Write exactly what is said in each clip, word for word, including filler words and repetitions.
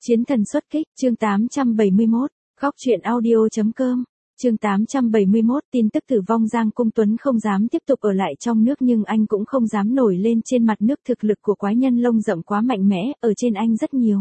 Chiến thần xuất kích, chương tám trăm bảy mươi mốt, góc truyện audio.com, chương tám trăm bảy mươi mốt, tin tức tử vong Giang Cung Tuấn không dám tiếp tục ở lại trong nước nhưng anh cũng không dám nổi lên trên mặt nước, thực lực của quái nhân lông rậm quá mạnh mẽ, ở trên anh rất nhiều.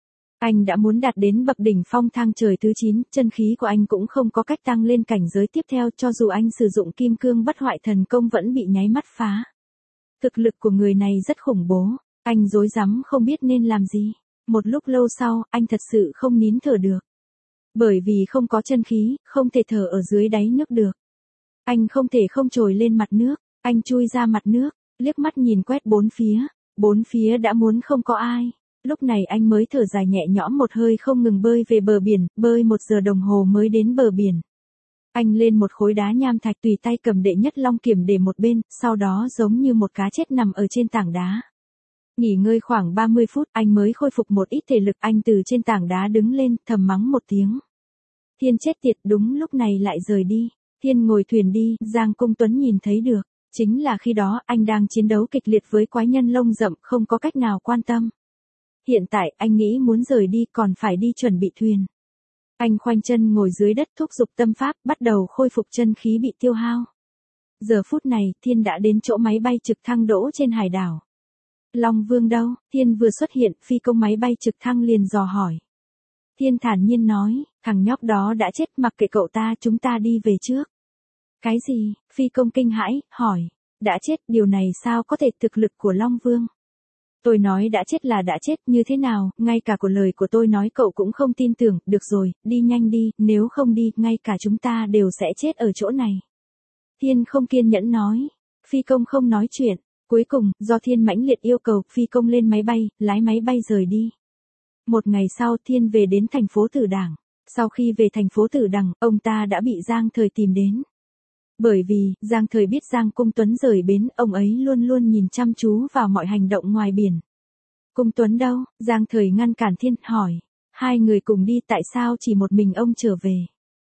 Anh đã muốn đạt đến bậc đỉnh phong thang trời thứ chín, chân khí của anh cũng không có cách tăng lên cảnh giới tiếp theo, cho dù anh sử dụng kim cương bất hoại thần công vẫn bị nháy mắt phá. Thực lực của người này rất khủng bố, anh rối rắm không biết nên làm gì. Một lúc lâu sau, anh thật sự không nín thở được. Bởi vì không có chân khí, không thể thở ở dưới đáy nước được. Anh không thể không trồi lên mặt nước, anh chui ra mặt nước, liếc mắt nhìn quét bốn phía, bốn phía đã muốn không có ai. Lúc này anh mới thở dài nhẹ nhõm một hơi, không ngừng bơi về bờ biển, bơi một giờ đồng hồ mới đến bờ biển. Anh lên một khối đá nham thạch, tùy tay cầm đệ nhất long kiểm để một bên, sau đó giống như một cá chết nằm ở trên tảng đá. Nghỉ ngơi khoảng ba mươi phút, anh mới khôi phục một ít thể lực, anh từ trên tảng đá đứng lên, thầm mắng một tiếng. Thiên chết tiệt, đúng lúc này lại rời đi. Thiên ngồi thuyền đi, Giang Cung Tuấn nhìn thấy được. Chính là khi đó, anh đang chiến đấu kịch liệt với quái nhân lông rậm, không có cách nào quan tâm. Hiện tại, anh nghĩ muốn rời đi, còn phải đi chuẩn bị thuyền. Anh khoanh chân ngồi dưới đất, thúc giục tâm pháp, bắt đầu khôi phục chân khí bị tiêu hao. Giờ phút này, Thiên đã đến chỗ máy bay trực thăng đỗ trên hải đảo. Long Vương đâu? Thiên vừa xuất hiện, phi công máy bay trực thăng liền dò hỏi. Thiên thản nhiên nói, thằng nhóc đó đã chết, mặc kệ cậu ta, chúng ta đi về trước. Cái gì? Phi công kinh hãi, hỏi. Đã chết, điều này sao có thể, thực lực của Long Vương? Tôi nói đã chết là đã chết, như thế nào, ngay cả của lời của tôi nói cậu cũng không tin tưởng, được rồi, đi nhanh đi, nếu không đi, ngay cả chúng ta đều sẽ chết ở chỗ này. Thiên không kiên nhẫn nói. Phi công không nói chuyện. Cuối cùng, do Thiên mãnh liệt yêu cầu, phi công lên máy bay, lái máy bay rời đi. Một ngày sau, Thiên về đến thành phố Tử Đằng. Sau khi về thành phố Tử Đằng, ông ta đã bị Giang Thời tìm đến. Bởi vì, Giang Thời biết Giang Cung Tuấn rời bến, ông ấy luôn luôn nhìn chăm chú vào mọi hành động ngoài biển. Cung Tuấn đâu? Giang Thời ngăn cản Thiên, hỏi. Hai người cùng đi, tại sao chỉ một mình ông trở về?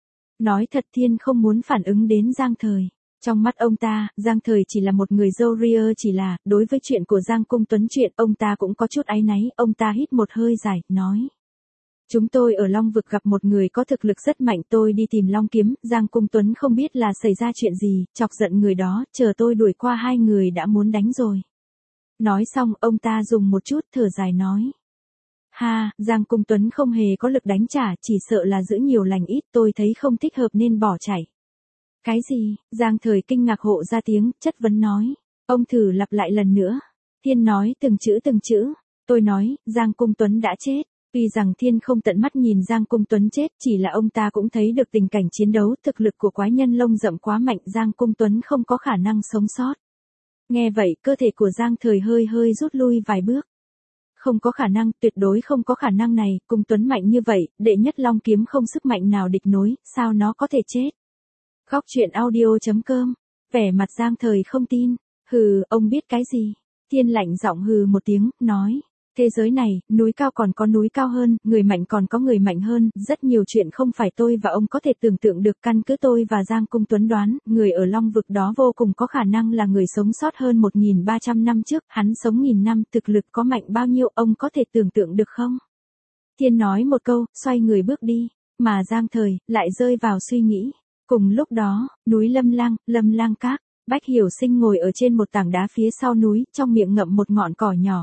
Nói thật, Thiên không muốn phản ứng đến Giang Thời. Trong mắt ông ta, Giang Thời chỉ là một người dâu ria, chỉ là, đối với chuyện của Giang Cung Tuấn, chuyện ông ta cũng có chút áy náy, ông ta hít một hơi dài, nói. Chúng tôi ở Long Vực gặp một người có thực lực rất mạnh, tôi đi tìm Long Kiếm, Giang Cung Tuấn không biết là xảy ra chuyện gì, chọc giận người đó, chờ tôi đuổi qua hai người đã muốn đánh rồi. Nói xong, ông ta dùng một chút thở dài nói. Ha, Giang Cung Tuấn không hề có lực đánh trả, chỉ sợ là giữ nhiều lành ít, tôi thấy không thích hợp nên bỏ chạy. Cái gì? Giang Thời kinh ngạc hộ ra tiếng, chất vấn nói. Ông thử lặp lại lần nữa. Thiên nói từng chữ từng chữ. Tôi nói, Giang Cung Tuấn đã chết. Tuy rằng Thiên không tận mắt nhìn Giang Cung Tuấn chết, chỉ là ông ta cũng thấy được tình cảnh chiến đấu, thực lực của quái nhân lông rậm quá mạnh, Giang Cung Tuấn không có khả năng sống sót. Nghe vậy, cơ thể của Giang Thời hơi hơi rút lui vài bước. Không có khả năng, tuyệt đối không có khả năng này, Cung Tuấn mạnh như vậy, đệ nhất Long Kiếm không sức mạnh nào địch nối, sao nó có thể chết? Góc truyện audio.com, vẻ mặt Giang Thời không tin. Hừ, ông biết cái gì? Thiên lạnh giọng hừ một tiếng, nói. Thế giới này, núi cao còn có núi cao hơn, người mạnh còn có người mạnh hơn, rất nhiều chuyện không phải tôi và ông có thể tưởng tượng được, căn cứ tôi và Giang Cung Tuấn đoán, người ở Long Vực đó vô cùng có khả năng là người sống sót hơn một nghìn ba trăm năm trước, hắn sống nghìn năm, thực lực có mạnh bao nhiêu, ông có thể tưởng tượng được không? Thiên nói một câu, xoay người bước đi, mà Giang Thời, lại rơi vào suy nghĩ. Cùng lúc đó, núi Lâm Lang, Lâm Lang Các, Bách Hiểu Sinh ngồi ở trên một tảng đá phía sau núi, trong miệng ngậm một ngọn cỏ nhỏ.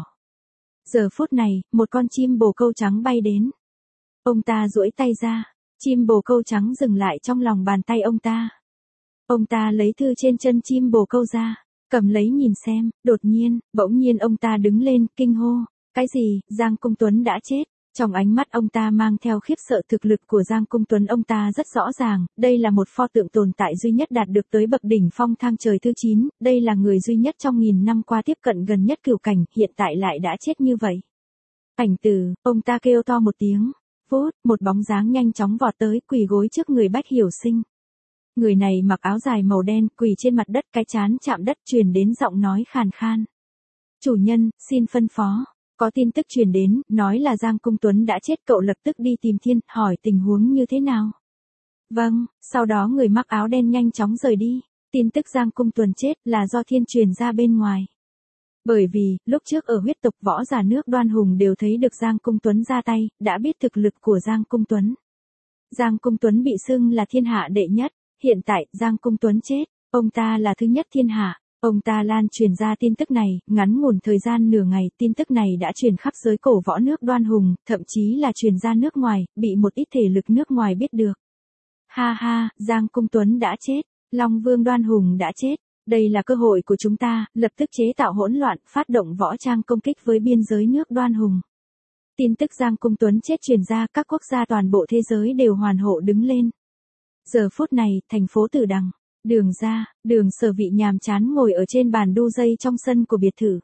Giờ phút này, một con chim bồ câu trắng bay đến. Ông ta duỗi tay ra, chim bồ câu trắng dừng lại trong lòng bàn tay ông ta. Ông ta lấy thư trên chân chim bồ câu ra, cầm lấy nhìn xem, đột nhiên, bỗng nhiên ông ta đứng lên, kinh hô. Cái gì? Giang Cung Tuấn đã chết. Trong ánh mắt ông ta mang theo khiếp sợ, thực lực của Giang Cung Tuấn ông ta rất rõ ràng, đây là một pho tượng tồn tại duy nhất đạt được tới bậc đỉnh phong thang trời thứ chín, đây là người duy nhất trong nghìn năm qua tiếp cận gần nhất cửu cảnh, hiện tại lại đã chết như vậy. Ảnh Tử, ông ta kêu to một tiếng, vút, một bóng dáng nhanh chóng vọt tới, quỳ gối trước người Bách Hiểu Sinh. Người này mặc áo dài màu đen, quỳ trên mặt đất, cái trán chạm đất, truyền đến giọng nói khàn khan. Chủ nhân, xin phân phó. Có tin tức truyền đến, nói là Giang Cung Tuấn đã chết, cậu lập tức đi tìm Thiên, hỏi tình huống như thế nào. Vâng, sau đó người mặc áo đen nhanh chóng rời đi. Tin tức Giang Cung Tuấn chết là do Thiên truyền ra bên ngoài. Bởi vì, lúc trước ở huyết tộc võ giả nước Đoan Hùng đều thấy được Giang Cung Tuấn ra tay, đã biết thực lực của Giang Cung Tuấn. Giang Cung Tuấn bị xưng là thiên hạ đệ nhất, hiện tại Giang Cung Tuấn chết, ông ta là thứ nhất thiên hạ. Ông ta lan truyền ra tin tức này, ngắn ngủn thời gian nửa ngày, tin tức này đã truyền khắp giới cổ võ nước Đoan Hùng, thậm chí là truyền ra nước ngoài, bị một ít thể lực nước ngoài biết được. Ha ha, Giang Cung Tuấn đã chết, Long Vương Đoan Hùng đã chết, đây là cơ hội của chúng ta, lập tức chế tạo hỗn loạn, phát động võ trang công kích với biên giới nước Đoan Hùng. Tin tức Giang Cung Tuấn chết truyền ra, các quốc gia toàn bộ thế giới đều hoàn hộ đứng lên. Giờ phút này, thành phố Tử Đằng. Đường ra, Đường Sở Vị nhàm chán ngồi ở trên bàn đu dây trong sân của biệt thự.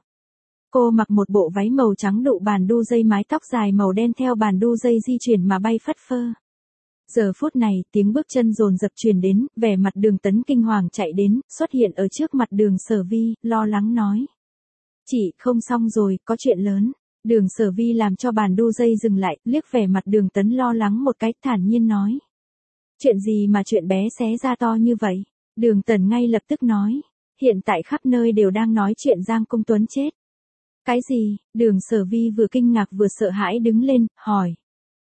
Cô mặc một bộ váy màu trắng đụ bàn đu dây, mái tóc dài màu đen theo bàn đu dây di chuyển mà bay phất phơ. Giờ phút này, tiếng bước chân dồn dập truyền đến, vẻ mặt Đường Tấn kinh hoàng chạy đến, xuất hiện ở trước mặt Đường Sở Vi, lo lắng nói. Chị, không xong rồi, có chuyện lớn. Đường Sở Vi làm cho bàn đu dây dừng lại, liếc vẻ mặt Đường Tấn lo lắng một cái, thản nhiên nói. Chuyện gì mà chuyện bé xé ra to như vậy? Đường Tần ngay lập tức nói, hiện tại khắp nơi đều đang nói chuyện Giang Cung Tuấn chết. Cái gì? Đường Sở Vi vừa kinh ngạc vừa sợ hãi đứng lên, hỏi.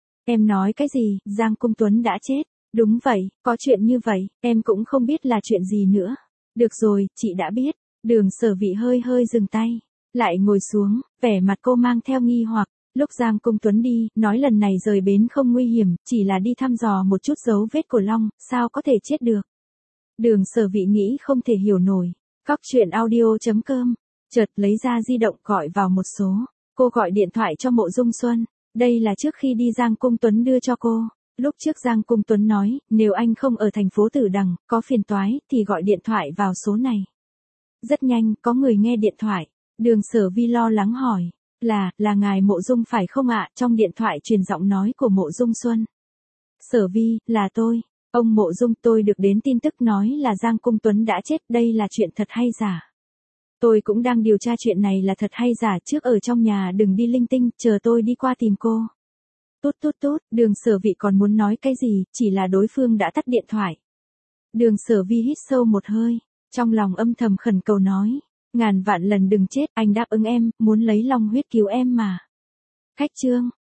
Em nói cái gì? Giang Cung Tuấn đã chết. Đúng vậy, có chuyện như vậy, em cũng không biết là chuyện gì nữa. Được rồi, chị đã biết. Đường Sở Vi hơi hơi dừng tay, lại ngồi xuống, vẻ mặt cô mang theo nghi hoặc. Lúc Giang Cung Tuấn đi, nói lần này rời bến không nguy hiểm, chỉ là đi thăm dò một chút dấu vết của Long, sao có thể chết được. Đường Sở Vị nghĩ không thể hiểu nổi. Góc truyện audio chấm com, chợt lấy ra di động gọi vào một số. Cô gọi điện thoại cho Mộ Dung Xuân. Đây là trước khi đi Giang Cung Tuấn đưa cho cô. Lúc trước Giang Cung Tuấn nói, nếu anh không ở thành phố Tử Đằng, có phiền toái, thì gọi điện thoại vào số này. Rất nhanh, có người nghe điện thoại. Đường Sở Vi lo lắng hỏi. Là, là ngài Mộ Dung phải không ạ? Trong điện thoại truyền giọng nói của Mộ Dung Xuân. Sở Vi, là tôi. Ông Mộ Dung, tôi được đến tin tức nói là Giang Cung Tuấn đã chết, đây là chuyện thật hay giả? Tôi cũng đang điều tra chuyện này là thật hay giả, trước ở trong nhà đừng đi linh tinh, chờ tôi đi qua tìm cô. Tốt tốt tốt, Đường Sở Vị còn muốn nói cái gì, chỉ là đối phương đã tắt điện thoại. Đường Sở Vi hít sâu một hơi, trong lòng âm thầm khẩn cầu nói, ngàn vạn lần đừng chết, anh đáp ứng em, muốn lấy long huyết cứu em mà. Khách trương.